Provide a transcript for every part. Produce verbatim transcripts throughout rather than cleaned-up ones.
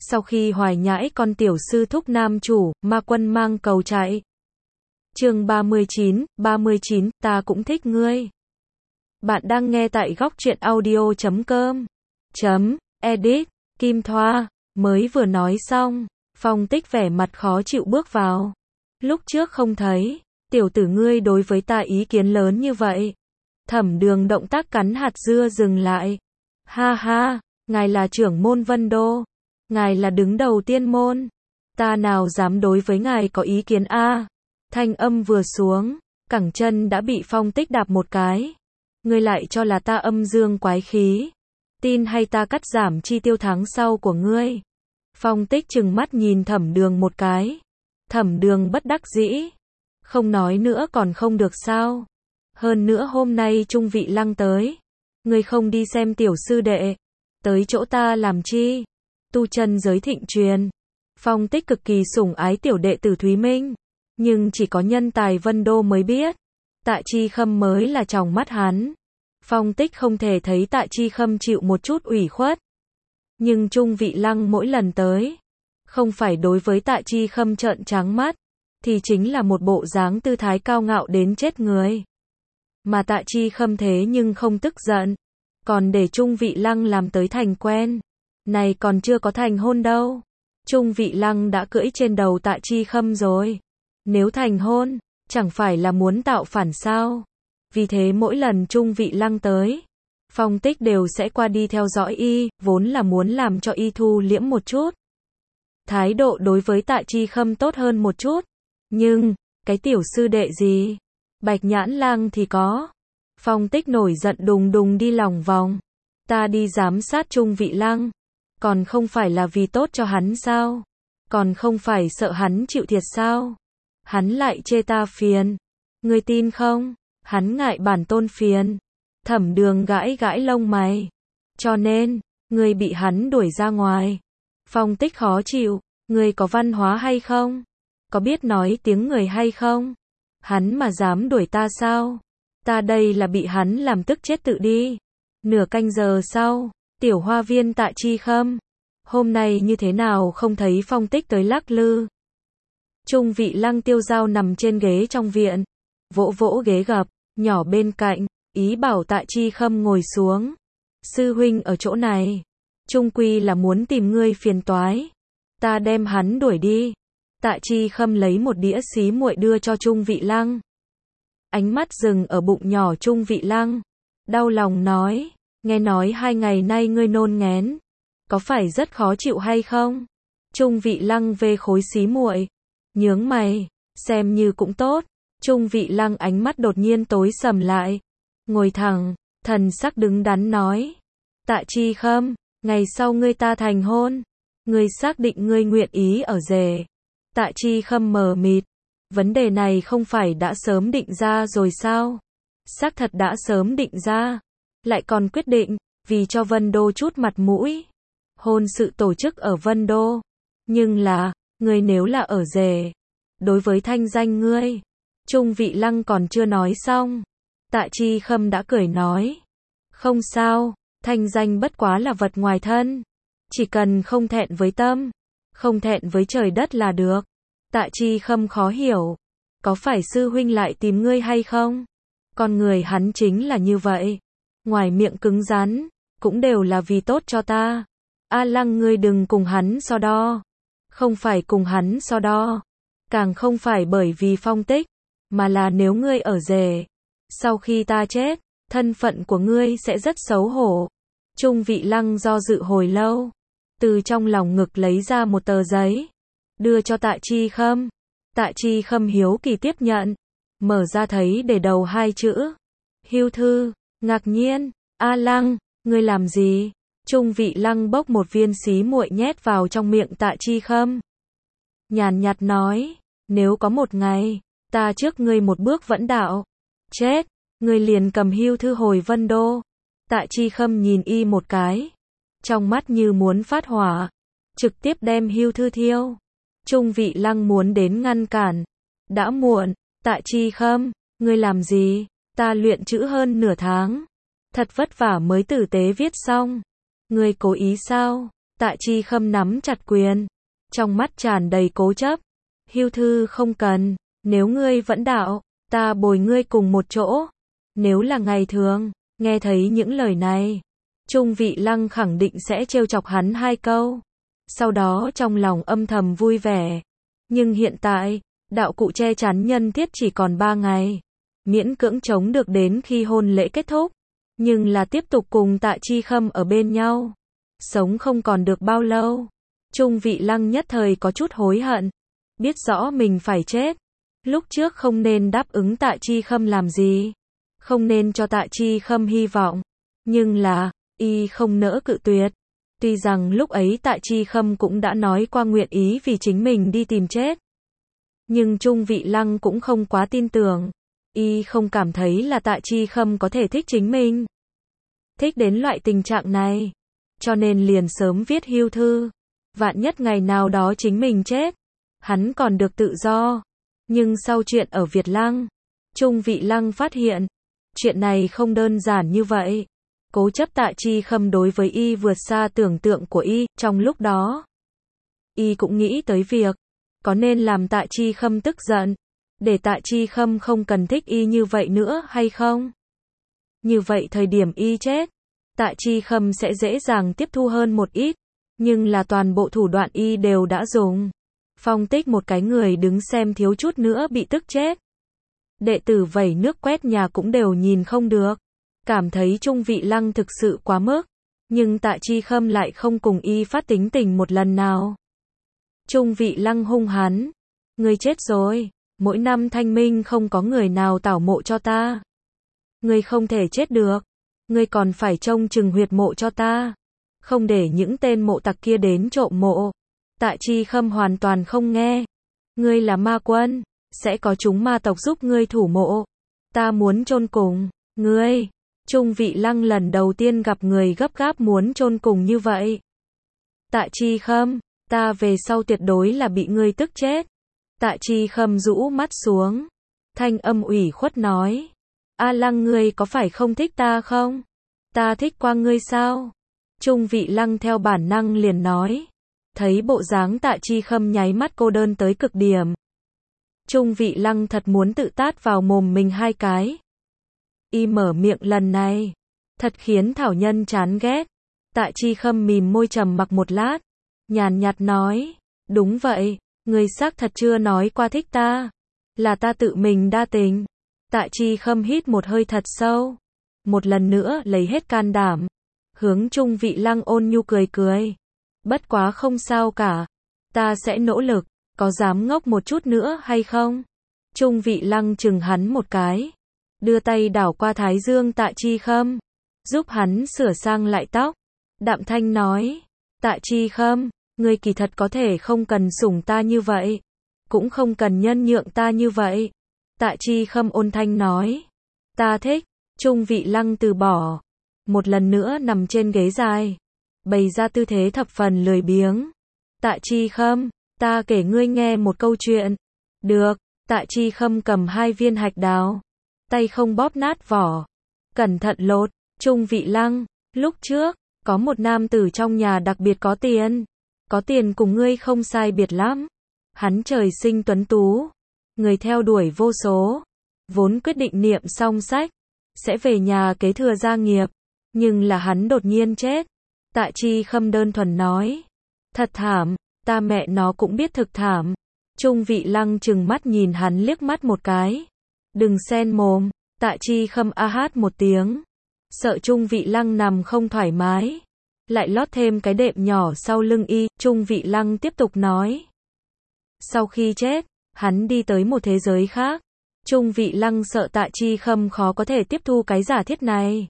Sau khi hoài nhãi con tiểu sư thúc nam chủ, ma quân mang cầu chạy. Chương ba mươi chín, ba mươi chín, ta cũng thích ngươi. Bạn đang nghe tại góc truyện audio chấm com. Chấm, edit, Kim Thoa, mới vừa nói xong, Phong Tích vẻ mặt khó chịu bước vào. Lúc trước không thấy, tiểu tử ngươi đối với ta ý kiến lớn như vậy. Thẩm Đường động tác cắn hạt dưa dừng lại. Ha ha, ngài là trưởng môn Vân Đô. Ngài là đứng đầu tiên môn. Ta nào dám đối với ngài có ý kiến a? Thanh âm vừa xuống, cẳng chân đã bị Phong Tích đạp một cái. Ngươi lại cho là ta âm dương quái khí. Tin hay ta cắt giảm chi tiêu tháng sau của ngươi. Phong Tích trừng mắt nhìn Thẩm Đường một cái. Thẩm Đường bất đắc dĩ. Không nói nữa còn không được sao? Hơn nữa hôm nay Trung Vị Lăng tới. Ngươi không đi xem tiểu sư đệ. Tới chỗ ta làm chi? Tu chân giới thịnh truyền. Phong Tích cực kỳ sủng ái tiểu đệ tử Thúy Minh. Nhưng chỉ có nhân tài Vân Đô mới biết. Tạ Chi Khâm mới là tròng mắt hắn. Phong Tích không thể thấy Tạ Chi Khâm chịu một chút ủy khuất. Nhưng Trung Vị Lăng mỗi lần tới, không phải đối với Tạ Chi Khâm trợn trắng mắt, thì chính là một bộ dáng tư thái cao ngạo đến chết người. Mà Tạ Chi Khâm thế nhưng không tức giận, còn để Trung Vị Lăng làm tới thành quen. Này còn chưa có thành hôn đâu. Trung Vị Lăng đã cưỡi trên đầu Tạ Chi Khâm rồi. Nếu thành hôn, chẳng phải là muốn tạo phản sao? Vì thế mỗi lần Trung Vị Lăng tới, Phong Tích đều sẽ qua đi theo dõi y, vốn là muốn làm cho y thu liễm một chút. Thái độ đối với Tạ Chi Khâm tốt hơn một chút. Nhưng, cái tiểu sư đệ gì? Bạch Nhãn Lang thì có. Phong Tích nổi giận đùng đùng đi lòng vòng. Ta đi giám sát Trung Vị Lăng. Còn không phải là vì tốt cho hắn sao? Còn không phải sợ hắn chịu thiệt sao? Hắn lại chê ta phiền. Ngươi tin không? Hắn ngại bản tôn phiền. Thẩm Đường gãi gãi lông mày. Cho nên, ngươi bị hắn đuổi ra ngoài. Phong Tích khó chịu. Ngươi có văn hóa hay không? Có biết nói tiếng người hay không? Hắn mà dám đuổi ta sao? Ta đây là bị hắn làm tức chết tự đi. Nửa canh giờ sau, tiểu hoa viên Tạ Chi Khâm. Hôm nay như thế nào không thấy Phong Tích tới lắc lư. Trung Vị Lăng tiêu dao nằm trên ghế trong viện. Vỗ vỗ ghế gập, nhỏ bên cạnh, ý bảo Tạ Chi Khâm ngồi xuống. Sư huynh ở chỗ này. Trung quy là muốn tìm ngươi phiền toái. Ta đem hắn đuổi đi. Tạ Chi Khâm lấy một đĩa xí muội đưa cho Trung Vị Lăng. Ánh mắt dừng ở bụng nhỏ Trung Vị Lăng. Đau lòng nói, nghe nói hai ngày nay ngươi nôn ngén. Có phải rất khó chịu hay không? Trung Vị Lăng về khối xí muội. Nhướng mày, xem như cũng tốt. Trung Vị Lăng ánh mắt đột nhiên tối sầm lại. Ngồi thẳng, thần sắc đứng đắn nói. Tạ Chi Khâm, ngày sau ngươi ta thành hôn. Ngươi xác định ngươi nguyện ý ở rể. Tạ Chi Khâm mờ mịt. Vấn đề này không phải đã sớm định ra rồi sao? Xác thật đã sớm định ra. Lại còn quyết định, vì cho Vân Đô chút mặt mũi. Hôn sự tổ chức ở Vân Đô. Nhưng là, ngươi nếu là ở rể. Đối với thanh danh ngươi. Trung Vị Lăng còn chưa nói xong. Tạ Chi Khâm đã cười nói. Không sao, thanh danh bất quá là vật ngoài thân. Chỉ cần không thẹn với tâm. Không thẹn với trời đất là được. Tạ Chi Khâm khó hiểu. Có phải sư huynh lại tìm ngươi hay không? Con người hắn chính là như vậy. Ngoài miệng cứng rắn, cũng đều là vì tốt cho ta. A Lăng ngươi đừng cùng hắn so đo. Không phải cùng hắn so đo. Càng không phải bởi vì Phong Tích. Mà là nếu ngươi ở rể. Sau khi ta chết, thân phận của ngươi sẽ rất xấu hổ. Trung Vị Lăng do dự hồi lâu. Từ trong lòng ngực lấy ra một tờ giấy. Đưa cho Tạ Chi Khâm. Tạ Chi Khâm hiếu kỳ tiếp nhận. Mở ra thấy để đầu hai chữ. Hưu thư. Ngạc nhiên. A Lăng, ngươi làm gì? Trung Vị Lăng bốc một viên xí muội nhét vào trong miệng Tạ Chi Khâm. Nhàn nhạt nói. Nếu có một ngày, ta trước ngươi một bước vẫn đạo. Chết, ngươi liền cầm hưu thư hồi Vân Đô. Tạ Chi Khâm nhìn y một cái. Trong mắt như muốn phát hỏa. Trực tiếp đem hưu thư thiêu. Trung Vị Lăng muốn đến ngăn cản. Đã muộn. Tạ Chi Khâm, ngươi làm gì? Ta luyện chữ hơn nửa tháng. Thật vất vả mới tử tế viết xong. Ngươi cố ý sao? Tạ Chi Khâm nắm chặt quyền, trong mắt tràn đầy cố chấp. Hưu thư không cần, nếu ngươi vẫn đạo, ta bồi ngươi cùng một chỗ. Nếu là ngày thường, nghe thấy những lời này, Trung Vị Lăng khẳng định sẽ trêu chọc hắn hai câu. Sau đó trong lòng âm thầm vui vẻ. Nhưng hiện tại, đạo cụ che chắn nhân thiết chỉ còn ba ngày. Miễn cưỡng chống được đến khi hôn lễ kết thúc. Nhưng là tiếp tục cùng Tạ Chi Khâm ở bên nhau. Sống không còn được bao lâu. Trung Vị Lăng nhất thời có chút hối hận. Biết rõ mình phải chết. Lúc trước không nên đáp ứng Tạ Chi Khâm làm gì. Không nên cho Tạ Chi Khâm hy vọng. Nhưng là, y không nỡ cự tuyệt. Tuy rằng lúc ấy Tạ Chi Khâm cũng đã nói qua nguyện ý vì chính mình đi tìm chết. Nhưng Trung Vị Lăng cũng không quá tin tưởng. Y không cảm thấy là Tạ Chi Khâm có thể thích chính mình. Thích đến loại tình trạng này. Cho nên liền sớm viết hưu thư. Vạn nhất ngày nào đó chính mình chết. Hắn còn được tự do. Nhưng sau chuyện ở Việt Lăng, Trung Vị Lăng phát hiện. Chuyện này không đơn giản như vậy. Cố chấp Tạ Chi Khâm đối với y vượt xa tưởng tượng của y. Trong lúc đó, y cũng nghĩ tới việc. Có nên làm Tạ Chi Khâm tức giận. Để Tạ Chi Khâm không cần thích y như vậy nữa hay không? Như vậy thời điểm y chết, Tạ Chi Khâm sẽ dễ dàng tiếp thu hơn một ít. Nhưng là toàn bộ thủ đoạn y đều đã dùng. Phong Tích một cái người đứng xem thiếu chút nữa bị tức chết. Đệ tử vẩy nước quét nhà cũng đều nhìn không được. Cảm thấy Trung Vị Lăng thực sự quá mức. Nhưng Tạ Chi Khâm lại không cùng y phát tính tình một lần nào. Trung Vị Lăng hung hắn. Ngươi chết rồi. Mỗi năm thanh minh không có người nào tảo mộ cho ta. Ngươi không thể chết được. Ngươi còn phải trông chừng huyệt mộ cho ta. Không để những tên mộ tặc kia đến trộm mộ. Tạ Chi Khâm hoàn toàn không nghe. Ngươi là ma quân. Sẽ có chúng ma tộc giúp ngươi thủ mộ. Ta muốn chôn cùng. Ngươi. Trung Vị Lăng lần đầu tiên gặp người gấp gáp muốn chôn cùng như vậy. Tạ Chi Khâm. Ta về sau tuyệt đối là bị ngươi tức chết. Tạ Chi Khâm rũ mắt xuống. Thanh âm ủy khuất nói. A Lăng ngươi có phải không thích ta không? Ta thích qua ngươi sao? Trung Vị Lăng theo bản năng liền nói. Thấy bộ dáng Tạ Chi Khâm nháy mắt cô đơn tới cực điểm. Trung Vị Lăng thật muốn tự tát vào mồm mình hai cái. Y mở miệng lần này. Thật khiến thảo nhân chán ghét. Tạ Chi Khâm mím môi trầm mặc một lát. Nhàn nhạt nói. Đúng vậy. Ngươi xác thật chưa nói qua thích ta. Là ta tự mình đa tình. Tạ Chi Khâm hít một hơi thật sâu. Một lần nữa lấy hết can đảm. Hướng Trung Vị Lăng ôn nhu cười cười. Bất quá không sao cả. Ta sẽ nỗ lực. Có dám ngốc một chút nữa hay không? Trung Vị Lăng chừng hắn một cái. Đưa tay đảo qua thái dương Tạ Chi Khâm. Giúp hắn sửa sang lại tóc. Đạm thanh nói. Tạ Chi Khâm. Ngươi kỳ thật có thể không cần sủng ta như vậy. Cũng không cần nhân nhượng ta như vậy. Tạ Chi Khâm ôn thanh nói. Ta thích. Trung Vị Lăng từ bỏ. Một lần nữa nằm trên ghế dài. Bày ra tư thế thập phần lười biếng. Tạ Chi Khâm. Ta kể ngươi nghe một câu chuyện. Được. Tạ Chi Khâm cầm hai viên hạch đào. Tay không bóp nát vỏ. Cẩn thận lột. Trung Vị Lăng. Lúc trước, có một nam tử trong nhà đặc biệt có tiền. Có tiền cùng ngươi không sai biệt lắm. Hắn trời sinh tuấn tú. Người theo đuổi vô số. Vốn quyết định niệm xong sách. Sẽ về nhà kế thừa gia nghiệp. Nhưng là hắn đột nhiên chết. Tạ Chi Khâm đơn thuần nói. Thật thảm. Ta mẹ nó cũng biết thực thảm. Trung Vị Lăng chừng mắt nhìn hắn liếc mắt một cái. Đừng xen mồm. Tạ Chi Khâm a hát một tiếng. Sợ Trung Vị Lăng nằm không thoải mái. Lại lót thêm cái đệm nhỏ sau lưng y. Trung Vị Lăng tiếp tục nói. Sau khi chết, hắn đi tới một thế giới khác. Trung Vị Lăng sợ Tạ Chi Khâm khó có thể tiếp thu cái giả thiết này.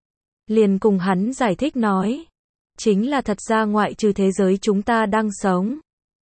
Liền cùng hắn giải thích nói. Chính là thật ra ngoại trừ thế giới chúng ta đang sống.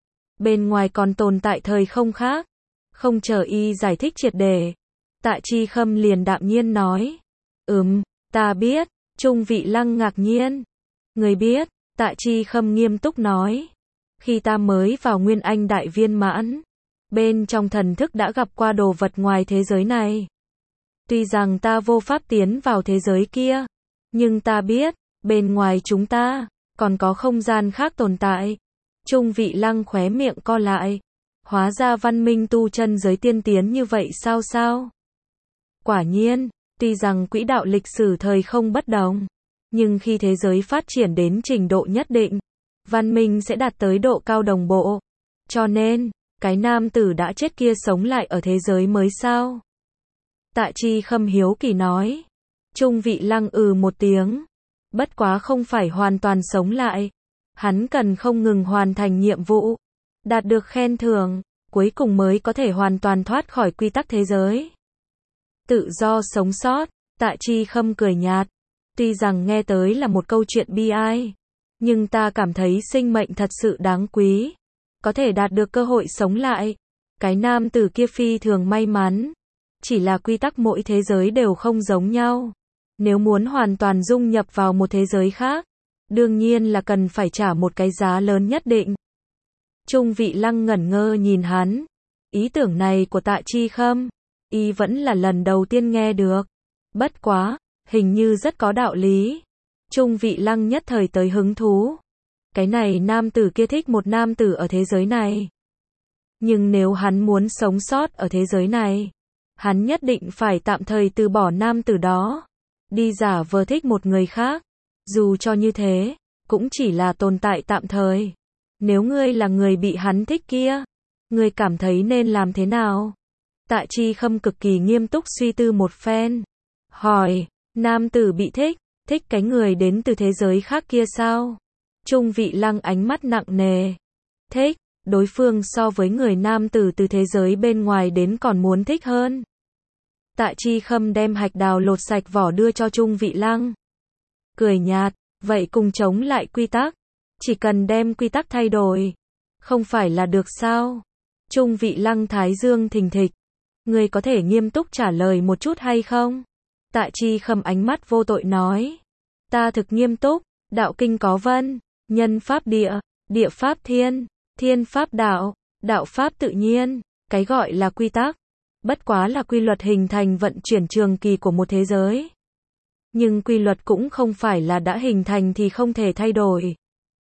Bên ngoài còn tồn tại thời không khác. Không chờ y giải thích triệt để. Tạ Chi Khâm liền đạm nhiên nói. Ừm, ta biết. Trung Vị Lăng ngạc nhiên. Người biết. Tạ Chi Khâm nghiêm túc nói. Khi ta mới vào Nguyên Anh Đại Viên Mãn. Bên trong thần thức đã gặp qua đồ vật ngoài thế giới này. Tuy rằng ta vô pháp tiến vào thế giới kia. Nhưng ta biết. Bên ngoài chúng ta. Còn có không gian khác tồn tại. Trung Vị Lăng khóe miệng co lại. Hóa ra văn minh tu chân giới tiên tiến như vậy sao sao? Quả nhiên, tuy rằng quỹ đạo lịch sử thời không bất đồng, nhưng khi thế giới phát triển đến trình độ nhất định, văn minh sẽ đạt tới độ cao đồng bộ. Cho nên, cái nam tử đã chết kia sống lại ở thế giới mới sao? Tạ Chi Khâm hiếu kỳ nói. Trung Vị Lăng ừ một tiếng. Bất quá không phải hoàn toàn sống lại. Hắn cần không ngừng hoàn thành nhiệm vụ, đạt được khen thưởng, cuối cùng mới có thể hoàn toàn thoát khỏi quy tắc thế giới. Tự do sống sót, Tạ Chi Khâm cười nhạt. Tuy rằng nghe tới là một câu chuyện bi ai, nhưng ta cảm thấy sinh mệnh thật sự đáng quý. Có thể đạt được cơ hội sống lại. Cái nam tử kia phi thường may mắn. Chỉ là quy tắc mỗi thế giới đều không giống nhau. Nếu muốn hoàn toàn dung nhập vào một thế giới khác, đương nhiên là cần phải trả một cái giá lớn nhất định. Trung Vị Lăng ngẩn ngơ nhìn hắn. Ý tưởng này của Tạ Chi Khâm, y vẫn là lần đầu tiên nghe được. Bất quá, hình như rất có đạo lý. Trung Vị Lăng nhất thời tới hứng thú. Cái này nam tử kia thích một nam tử ở thế giới này. Nhưng nếu hắn muốn sống sót ở thế giới này, hắn nhất định phải tạm thời từ bỏ nam tử đó, đi giả vờ thích một người khác. Dù cho như thế, cũng chỉ là tồn tại tạm thời. Nếu ngươi là người bị hắn thích kia, ngươi cảm thấy nên làm thế nào? Tạ Chi Khâm cực kỳ nghiêm túc suy tư một phen. Hỏi, nam tử bị thích, thích cái người đến từ thế giới khác kia sao? Trung Vị Lăng ánh mắt nặng nề. Thích, đối phương so với người nam tử từ thế giới bên ngoài đến còn muốn thích hơn. Tạ Chi Khâm đem hạch đào lột sạch vỏ đưa cho Trung Vị Lăng. Cười nhạt, vậy cùng chống lại quy tắc. Chỉ cần đem quy tắc thay đổi, không phải là được sao? Trung Vị Lăng thái dương thình thịch. Ngươi có thể nghiêm túc trả lời một chút hay không? Tạ Chi Khâm ánh mắt vô tội nói. Ta thực nghiêm túc, đạo kinh có vân, nhân pháp địa, địa pháp thiên, thiên pháp đạo, đạo pháp tự nhiên, cái gọi là quy tắc. Bất quá là quy luật hình thành vận chuyển trường kỳ của một thế giới. Nhưng quy luật cũng không phải là đã hình thành thì không thể thay đổi.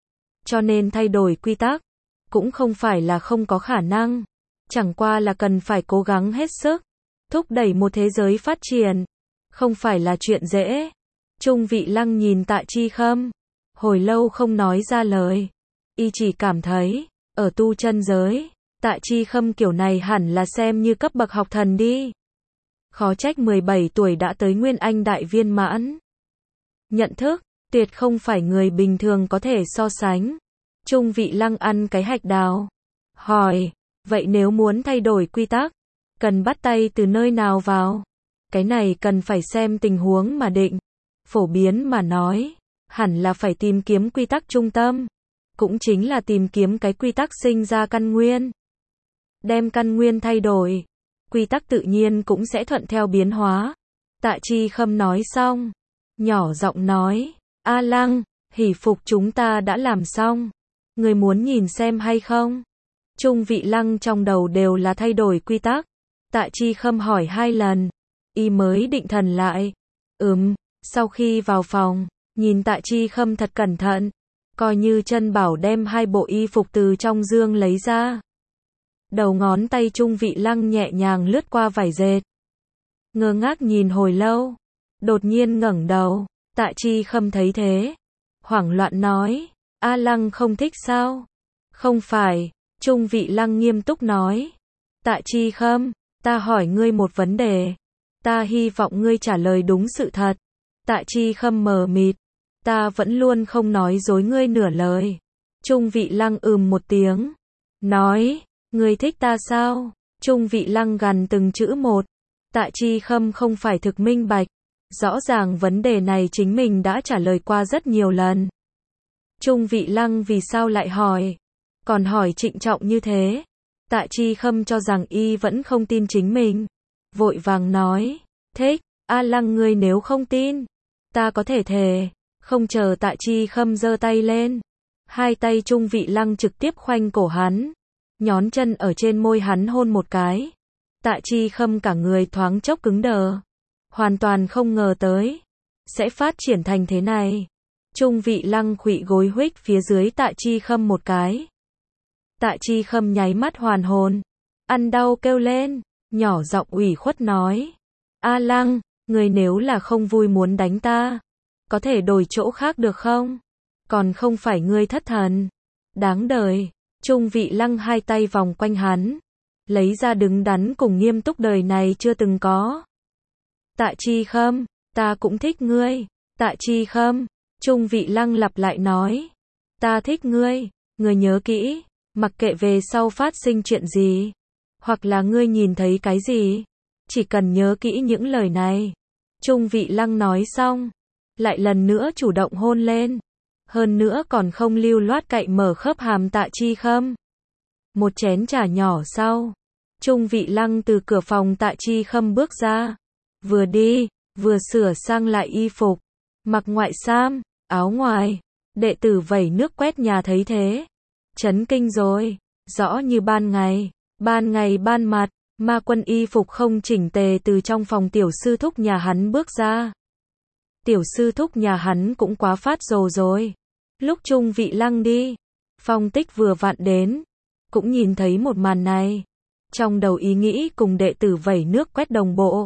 Cho nên thay đổi quy tắc, cũng không phải là không có khả năng. Chẳng qua là cần phải cố gắng hết sức, thúc đẩy một thế giới phát triển. Không phải là chuyện dễ. Trung Vị Lăng nhìn Tạ Chi Khâm, hồi lâu không nói ra lời. Y chỉ cảm thấy, ở tu chân giới, Tạ Chi Khâm kiểu này hẳn là xem như cấp bậc học thần đi. Khó trách mười bảy tuổi đã tới Nguyên Anh đại viên mãn. Nhận thức, tuyệt không phải người bình thường có thể so sánh. Trung Vị Lăng ăn cái hạch đào. Hỏi, vậy nếu muốn thay đổi quy tắc, cần bắt tay từ nơi nào vào? Cái này cần phải xem tình huống mà định. Phổ biến mà nói, hẳn là phải tìm kiếm quy tắc trung tâm. Cũng chính là tìm kiếm cái quy tắc sinh ra căn nguyên. Đem căn nguyên thay đổi, quy tắc tự nhiên cũng sẽ thuận theo biến hóa. Tạ Chi Khâm nói xong, nhỏ giọng nói, A Lăng, hỷ phục chúng ta đã làm xong. Người muốn nhìn xem hay không? Trung Vị Lăng trong đầu đều là thay đổi quy tắc. Tạ Chi Khâm hỏi hai lần, y mới định thần lại. Ừm, sau khi vào phòng, nhìn Tạ Chi Khâm thật cẩn thận, coi như chân bảo đem hai bộ y phục từ trong dương lấy ra. Đầu ngón tay Trung Vị Lăng nhẹ nhàng lướt qua vải dệt. Ngơ ngác nhìn hồi lâu, đột nhiên ngẩng đầu. Tạ Chi Khâm thấy thế, hoảng loạn nói, A Lăng không thích sao? Không phải, Trung Vị Lăng nghiêm túc nói. Tạ Chi Khâm, ta hỏi ngươi một vấn đề. Ta hy vọng ngươi trả lời đúng sự thật. Tạ Chi Khâm mờ mịt. Ta vẫn luôn không nói dối ngươi nửa lời. Trung Vị Lăng ừm một tiếng. Nói, ngươi thích ta sao? Trung Vị Lăng gằn từng chữ một. Tạ Chi Khâm không phải thực minh bạch. Rõ ràng vấn đề này chính mình đã trả lời qua rất nhiều lần. Trung Vị Lăng vì sao lại hỏi? Còn hỏi trịnh trọng như thế. Tạ Chi Khâm cho rằng y vẫn không tin chính mình. Vội vàng nói, thích, A Lăng ngươi nếu không tin, ta có thể thề. Không chờ Tạ Chi Khâm giơ tay lên, hai tay Trung Vị Lăng trực tiếp khoanh cổ hắn, nhón chân ở trên môi hắn hôn một cái. Tạ Chi Khâm cả người thoáng chốc cứng đờ, hoàn toàn không ngờ tới sẽ phát triển thành thế này. Trung Vị Lăng khuỵu gối huých phía dưới Tạ Chi Khâm một cái. Tạ Chi Khâm nháy mắt hoàn hồn, ăn đau kêu lên, nhỏ giọng ủy khuất nói. A Lăng, người nếu là không vui muốn đánh ta, có thể đổi chỗ khác được không? Còn không phải ngươi thất thần. Đáng đời. Trung Vị Lăng hai tay vòng quanh hắn, lấy ra đứng đắn cùng nghiêm túc đời này chưa từng có. Tạ Chi Khâm, ta cũng thích ngươi. Tạ Chi Khâm, Trung Vị Lăng lặp lại nói. Ta thích ngươi, ngươi nhớ kỹ, mặc kệ về sau phát sinh chuyện gì, hoặc là ngươi nhìn thấy cái gì, chỉ cần nhớ kỹ những lời này. Trung Vị Lăng nói xong, lại lần nữa chủ động hôn lên, hơn nữa còn không lưu loát cậy mở khớp hàm Tạ Chi Khâm. Một chén trà nhỏ sau, Trung Vị Lăng từ cửa phòng Tạ Chi Khâm bước ra, vừa đi, vừa sửa sang lại y phục, mặc ngoại sam, áo ngoài. Đệ tử vẩy nước quét nhà thấy thế, chấn kinh rồi, rõ như ban ngày, ban ngày ban mặt, Ma Quân y phục không chỉnh tề từ trong phòng tiểu sư thúc nhà hắn bước ra. Tiểu sư thúc nhà hắn cũng quá phát rồ rồi. Lúc Trung Vị Lăng đi, Phong Tích vừa vặn đến, cũng nhìn thấy một màn này. Trong đầu ý nghĩ cùng đệ tử vẩy nước quét đồng bộ.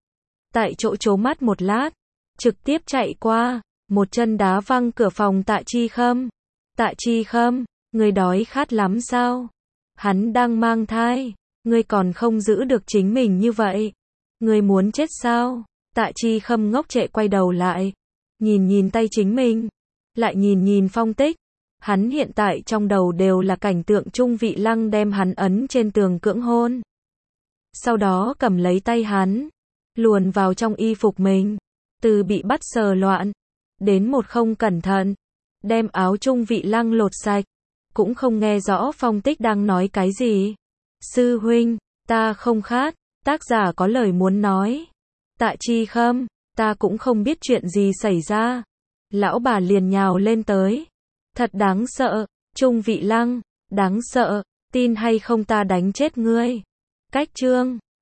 Tại chỗ trố mắt một lát, trực tiếp chạy qua, một chân đá văng cửa phòng Tạ Chi Khâm. Tạ Chi Khâm, ngươi đói khát lắm sao? Hắn đang mang thai, ngươi còn không giữ được chính mình như vậy. Ngươi muốn chết sao? Tạ Chi Khâm ngốc trệ quay đầu lại, nhìn nhìn tay chính mình, lại nhìn nhìn Phong Tích. Hắn hiện tại trong đầu đều là cảnh tượng Trung Vị Lăng đem hắn ấn trên tường cưỡng hôn. Sau đó cầm lấy tay hắn, luồn vào trong y phục mình, từ bị bắt sờ loạn, đến một không cẩn thận, đem áo Trung Vị Lăng lột sạch, cũng không nghe rõ Phong Tích đang nói cái gì. Sư huynh, ta không khát, tác giả có lời muốn nói. Tạ Chi Khâm, ta cũng không biết chuyện gì xảy ra. Lão bà liền nhào lên tới. Thật đáng sợ, Trung Vị Lăng, đáng sợ, tin hay không ta đánh chết ngươi. Cách chương